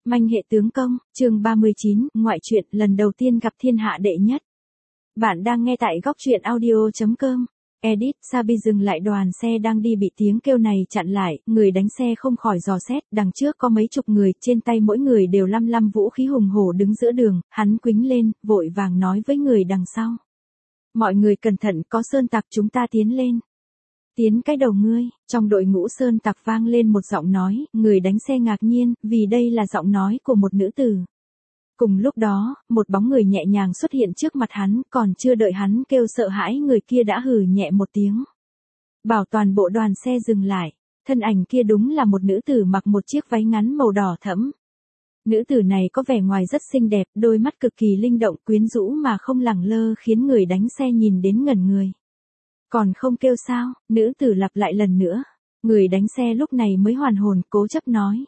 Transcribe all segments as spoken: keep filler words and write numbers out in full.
Manh hệ tướng công, chương ba mươi chín, ngoại truyện, lần đầu tiên gặp thiên hạ đệ nhất. Bạn đang nghe tại góc truyện audio chấm com. Edit, Sabi dừng lại đoàn xe đang đi bị tiếng kêu này chặn lại, người đánh xe không khỏi dò xét, đằng trước có mấy chục người, trên tay mỗi người đều lăm lăm vũ khí hùng hổ đứng giữa đường, hắn quýnh lên, vội vàng nói với người đằng sau. Mọi người cẩn thận, có sơn tặc, chúng ta tiến lên. Tiến cái đầu ngươi, trong đội ngũ sơn tặc vang lên một giọng nói, người đánh xe ngạc nhiên, vì đây là giọng nói của một nữ tử. Cùng lúc đó, một bóng người nhẹ nhàng xuất hiện trước mặt hắn, còn chưa đợi hắn kêu sợ hãi người kia đã hừ nhẹ một tiếng. Bảo toàn bộ đoàn xe dừng lại, thân ảnh kia đúng là một nữ tử mặc một chiếc váy ngắn màu đỏ thẫm. Nữ tử này có vẻ ngoài rất xinh đẹp, đôi mắt cực kỳ linh động quyến rũ mà không lẳng lơ khiến người đánh xe nhìn đến ngẩn người. Còn không kêu sao, nữ tử lặp lại lần nữa. Người đánh xe lúc này mới hoàn hồn, cố chấp nói.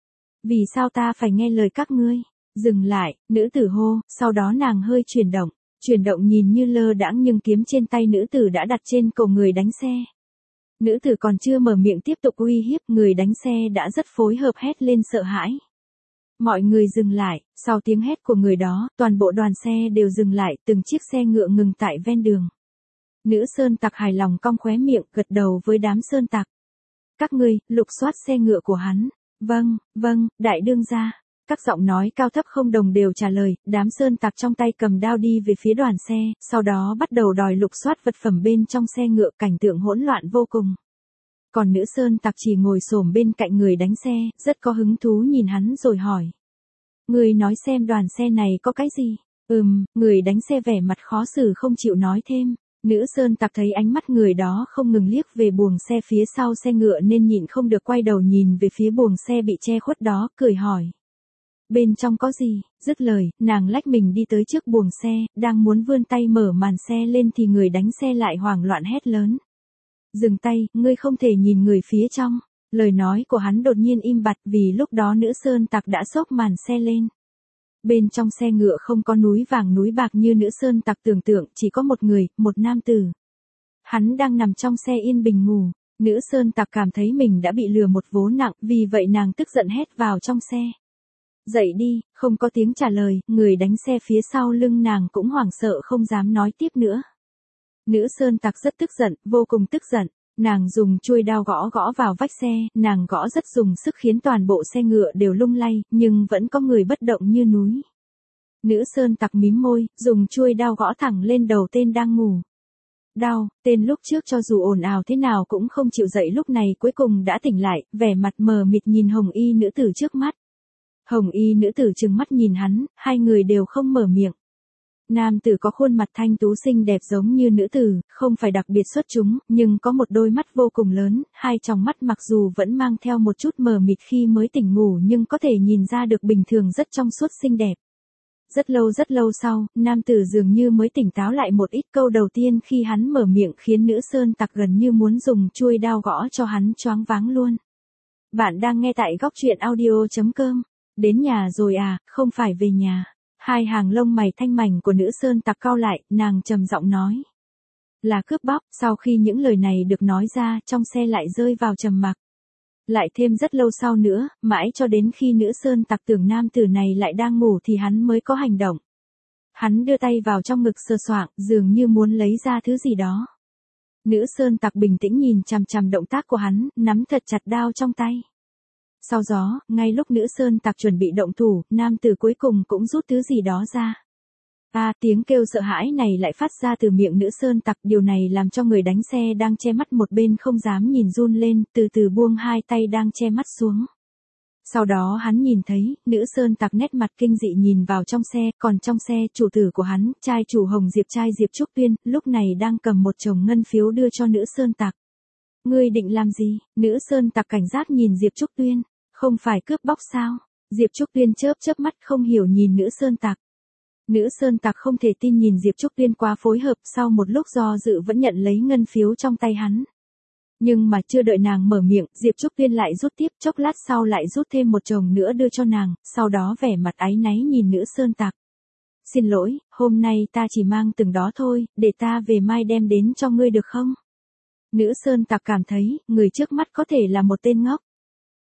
Vì sao ta phải nghe lời các ngươi? Dừng lại, nữ tử hô, sau đó nàng hơi chuyển động. Chuyển động nhìn như lơ đãng nhưng kiếm trên tay nữ tử đã đặt trên cổ người đánh xe. Nữ tử còn chưa mở miệng tiếp tục uy hiếp, người đánh xe đã rất phối hợp hét lên sợ hãi. Mọi người dừng lại, sau tiếng hét của người đó, toàn bộ đoàn xe đều dừng lại, từng chiếc xe ngựa ngừng tại ven đường. Nữ sơn tặc hài lòng cong khóe miệng, gật đầu với đám sơn tặc. Các ngươi, lục soát xe ngựa của hắn. Vâng, vâng, đại đương gia. Các giọng nói cao thấp không đồng đều trả lời, đám sơn tặc trong tay cầm đao đi về phía đoàn xe, sau đó bắt đầu đòi lục soát vật phẩm bên trong xe ngựa, cảnh tượng hỗn loạn vô cùng. Còn nữ sơn tặc chỉ ngồi xổm bên cạnh người đánh xe, rất có hứng thú nhìn hắn rồi hỏi. Người nói xem đoàn xe này có cái gì? Ừm, người đánh xe vẻ mặt khó xử không chịu nói thêm. Nữ sơn tặc thấy ánh mắt người đó không ngừng liếc về buồng xe phía sau xe ngựa nên nhịn không được quay đầu nhìn về phía buồng xe bị che khuất đó, cười hỏi. Bên trong có gì? Dứt lời, nàng lách mình đi tới trước buồng xe, đang muốn vươn tay mở màn xe lên thì người đánh xe lại hoảng loạn hét lớn. Dừng tay, ngươi không thể nhìn người phía trong. Lời nói của hắn đột nhiên im bặt vì lúc đó nữ sơn tặc đã xốc màn xe lên. Bên trong xe ngựa không có núi vàng núi bạc như nữ sơn tặc tưởng tượng, chỉ có một người, một nam tử. Hắn đang nằm trong xe yên bình ngủ. Nữ sơn tặc cảm thấy mình đã bị lừa một vố nặng, vì vậy nàng tức giận hét vào trong xe. Dậy đi, không có tiếng trả lời, người đánh xe phía sau lưng nàng cũng hoảng sợ không dám nói tiếp nữa. Nữ sơn tặc rất tức giận, vô cùng tức giận. Nàng dùng chuôi đao gõ gõ vào vách xe, nàng gõ rất dùng sức khiến toàn bộ xe ngựa đều lung lay, nhưng vẫn có người bất động như núi. Nữ sơn tặc mím môi, dùng chuôi đao gõ thẳng lên đầu tên đang ngủ. Đau, tên lúc trước cho dù ồn ào thế nào cũng không chịu dậy lúc này cuối cùng đã tỉnh lại, vẻ mặt mờ mịt nhìn hồng y nữ tử trước mắt. Hồng y nữ tử trừng mắt nhìn hắn, hai người đều không mở miệng. Nam tử có khuôn mặt thanh tú xinh đẹp giống như nữ tử, không phải đặc biệt xuất chúng, nhưng có một đôi mắt vô cùng lớn, hai tròng mắt mặc dù vẫn mang theo một chút mờ mịt khi mới tỉnh ngủ nhưng có thể nhìn ra được bình thường rất trong suốt xinh đẹp. Rất lâu rất lâu sau, nam tử dường như mới tỉnh táo lại một ít, câu đầu tiên khi hắn mở miệng khiến nữ sơn tặc gần như muốn dùng chuôi đao gõ cho hắn choáng váng luôn. Bạn đang nghe tại góc truyện audio chấm com. Đến nhà rồi à, không phải về nhà. Hai hàng lông mày thanh mảnh của nữ sơn tặc cau lại, nàng trầm giọng nói. Là cướp bóc. Sau khi những lời này được nói ra, trong xe lại rơi vào trầm mặc. Lại thêm rất lâu sau nữa, mãi cho đến khi nữ sơn tặc tưởng nam tử này lại đang ngủ thì hắn mới có hành động. Hắn đưa tay vào trong ngực sờ soạng, dường như muốn lấy ra thứ gì đó. Nữ sơn tặc bình tĩnh nhìn chằm chằm động tác của hắn, nắm thật chặt đao trong tay. Sau đó, ngay lúc nữ sơn tặc chuẩn bị động thủ, nam tử cuối cùng cũng rút thứ gì đó ra. À, tiếng kêu sợ hãi này lại phát ra từ miệng nữ sơn tặc, điều này làm cho người đánh xe đang che mắt một bên không dám nhìn run lên, từ từ buông hai tay đang che mắt xuống. Sau đó hắn nhìn thấy, nữ sơn tặc nét mặt kinh dị nhìn vào trong xe, còn trong xe, chủ tử của hắn, trai chủ Hồng Diệp trai Diệp Trúc Tuyên, lúc này đang cầm một chồng ngân phiếu đưa cho nữ sơn tặc. Ngươi định làm gì? Nữ sơn tặc cảnh giác nhìn Diệp Trúc Tuyên. Không phải cướp bóc sao? Diệp Trúc Tuyên chớp chớp mắt không hiểu nhìn nữ sơn tặc. Nữ sơn tặc không thể tin nhìn Diệp Trúc Tuyên quá phối hợp, sau một lúc do dự vẫn nhận lấy ngân phiếu trong tay hắn. Nhưng mà chưa đợi nàng mở miệng, Diệp Trúc Tuyên lại rút tiếp, chốc lát sau lại rút thêm một chồng nữa đưa cho nàng, sau đó vẻ mặt áy náy nhìn nữ sơn tặc. Xin lỗi, hôm nay ta chỉ mang từng đó thôi, để ta về mai đem đến cho ngươi được không? Nữ sơn tặc cảm thấy, người trước mắt có thể là một tên ngốc.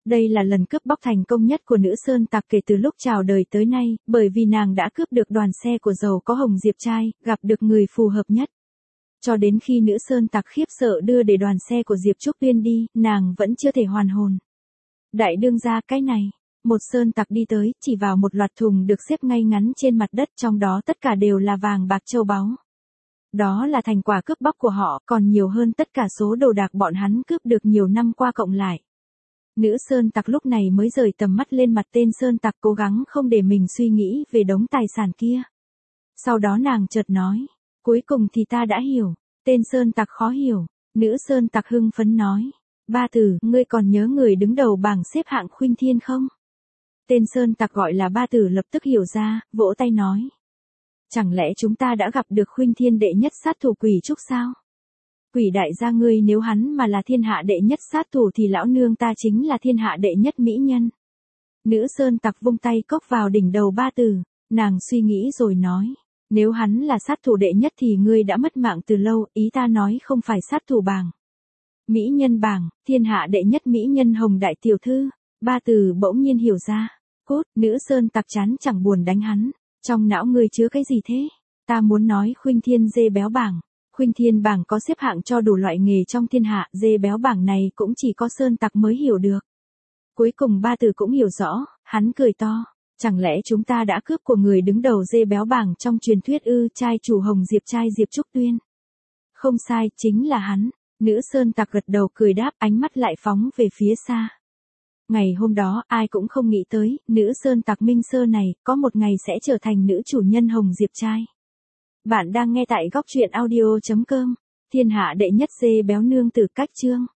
Đây là lần cướp bóc thành công nhất của nữ sơn tặc kể từ lúc chào đời tới nay, bởi vì nàng đã cướp được đoàn xe của giàu có Hồng Diệp trai, gặp được người phù hợp nhất. Cho đến khi nữ sơn tặc khiếp sợ đưa để đoàn xe của Diệp Trúc Tuyên đi, nàng vẫn chưa thể hoàn hồn. Đại đương gia cái này, một sơn tặc đi tới, chỉ vào một loạt thùng được xếp ngay ngắn trên mặt đất, trong đó tất cả đều là vàng bạc châu báu. Đó là thành quả cướp bóc của họ, còn nhiều hơn tất cả số đồ đạc bọn hắn cướp được nhiều năm qua cộng lại. Nữ sơn tặc lúc này mới rời tầm mắt lên mặt tên sơn tặc, cố gắng không để mình suy nghĩ về đống tài sản kia. Sau đó nàng chợt nói, cuối cùng thì ta đã hiểu. Tên sơn tặc khó hiểu, nữ sơn tặc hưng phấn nói, ba tử, ngươi còn nhớ người đứng đầu bảng xếp hạng Khuynh Thiên không? Tên sơn tặc gọi là ba tử lập tức hiểu ra, vỗ tay nói. Chẳng lẽ chúng ta đã gặp được Khuynh Thiên đệ nhất sát thủ Quỷ Trúc sao? Quỷ đại gia ngươi, nếu hắn mà là thiên hạ đệ nhất sát thủ thì lão nương ta chính là thiên hạ đệ nhất mỹ nhân. Nữ sơn tặc vung tay cốc vào đỉnh đầu ba tử, nàng suy nghĩ rồi nói. Nếu hắn là sát thủ đệ nhất thì ngươi đã mất mạng từ lâu, ý ta nói không phải sát thủ bảng. Mỹ nhân bảng, thiên hạ đệ nhất mỹ nhân Hồng đại tiểu thư. Ba từ bỗng nhiên hiểu ra. Cốt, nữ sơn tặc chán chẳng buồn đánh hắn. Trong não ngươi chứa cái gì thế? Ta muốn nói Khuynh Thiên dê béo bảng. Khuynh Thiên bảng có xếp hạng cho đủ loại nghề trong thiên hạ, dê béo bảng này cũng chỉ có sơn tặc mới hiểu được. Cuối cùng ba từ cũng hiểu rõ, hắn cười to. Chẳng lẽ chúng ta đã cướp của người đứng đầu dê béo bảng trong truyền thuyết ư? Trai chủ Hồng Diệp trai Diệp Trúc Tuyên. Không sai, chính là hắn. Nữ sơn tặc gật đầu cười đáp, ánh mắt lại phóng về phía xa. Ngày hôm đó, ai cũng không nghĩ tới, nữ sơn tặc Minh Sơ này, có một ngày sẽ trở thành nữ chủ nhân Hồng Diệp trai. Bạn đang nghe tại góc truyện audio chấm com. Thiên hạ đệ nhất dê béo nương tử cách chương.